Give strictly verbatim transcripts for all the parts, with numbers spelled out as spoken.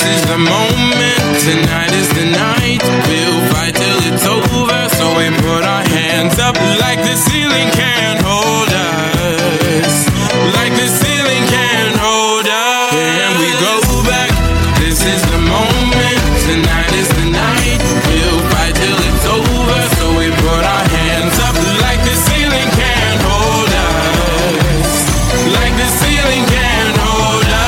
is the moment, tonight is the night. We'll fight till it's over, so we put our hands up like the ceiling can't hold us. Like the ceiling can't hold us. And we go back, this is the moment, tonight is the night. We'll fight till it's over, so we put our hands up like the ceiling can't hold us. Like the ceiling can't hold us.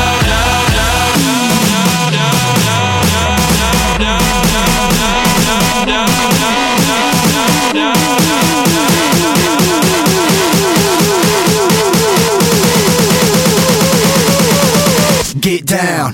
Get down.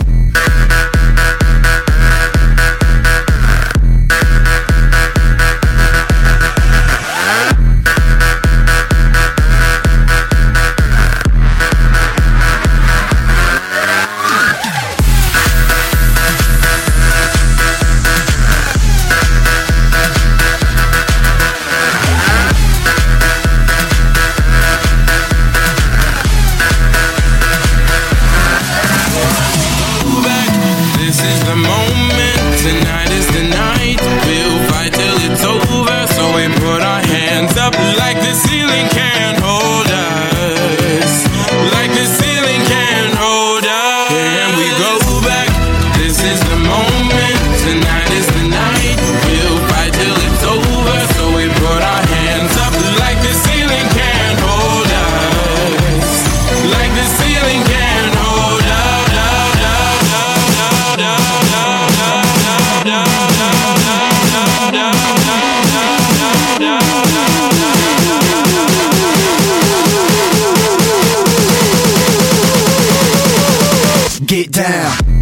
The moment, tonight is the night. We'll fight till it's over, so we put our hands up like the ceiling can't hold us. Like the ceiling can't hold us. And we go back, this is the moment, tonight is the night. We'll fight till it's over, so we put our hands up like the ceiling can't hold us. Like the ceiling can't hold us. Get down.